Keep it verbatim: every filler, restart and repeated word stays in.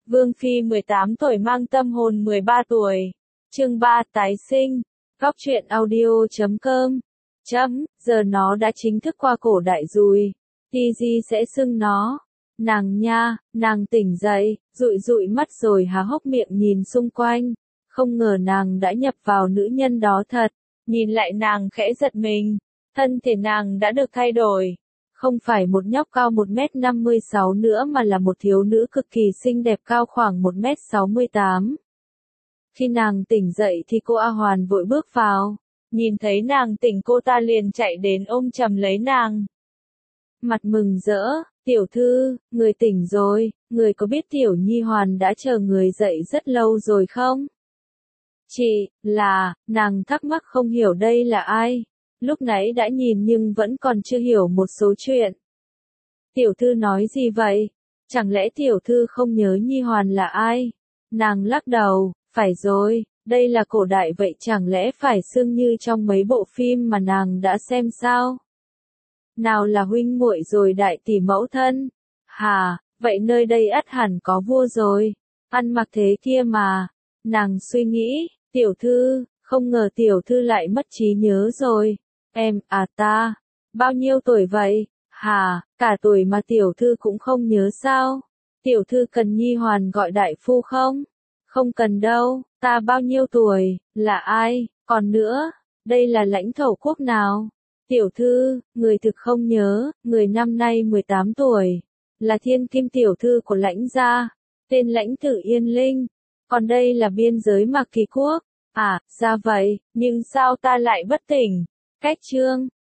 Vương Phi mười tám tuổi mang tâm hồn mười ba tuổi. Chương ba tái sinh. Góc truyện audio chấm com. Chấm, giờ nó đã chính thức qua cổ đại rồi. Tigi sẽ xưng nó. Nàng nha, nàng tỉnh dậy, dụi dụi mắt rồi há hốc miệng nhìn xung quanh. Không ngờ nàng đã nhập vào nữ nhân đó thật. Nhìn lại nàng khẽ giật mình. Thân thể nàng đã được thay đổi. Không phải một nhóc cao một mét năm mươi sáu nữa mà là một thiếu nữ cực kỳ xinh đẹp cao khoảng một mét sáu mươi tám. Khi nàng tỉnh dậy thì cô A Hoàn vội bước vào. Nhìn thấy nàng tỉnh cô ta liền chạy đến ôm chầm lấy nàng. Mặt mừng rỡ, tiểu thư, người tỉnh rồi, người có biết tiểu Nhi Hoàn đã chờ người dậy rất lâu rồi không? Chị, là, nàng thắc mắc không hiểu đây là ai. Lúc nãy đã nhìn nhưng vẫn còn chưa hiểu một số chuyện. Tiểu thư nói gì vậy? Chẳng lẽ tiểu thư không nhớ Nhi Hoàn là ai? Nàng lắc đầu, phải rồi, đây là cổ đại vậy chẳng lẽ phải xưng như trong mấy bộ phim mà nàng đã xem sao? Nào là huynh muội rồi đại tỷ mẫu thân? Hà, vậy nơi đây ắt hẳn có vua rồi. Ăn mặc thế kia mà. Nàng suy nghĩ, tiểu thư, không ngờ tiểu thư lại mất trí nhớ rồi. Em, à ta, bao nhiêu tuổi vậy? Hà, cả tuổi mà tiểu thư cũng không nhớ sao? Tiểu thư cần Nhi Hoàn gọi đại phu không? Không cần đâu, ta bao nhiêu tuổi, là ai? Còn nữa, đây là lãnh thổ quốc nào? Tiểu thư, người thực không nhớ, người năm nay mười tám tuổi, là thiên kim tiểu thư của lãnh gia, tên lãnh tử Yên Linh. Còn đây là biên giới Mạc Kỳ Quốc. À, ra vậy, nhưng sao ta lại bất tỉnh? Cách chương,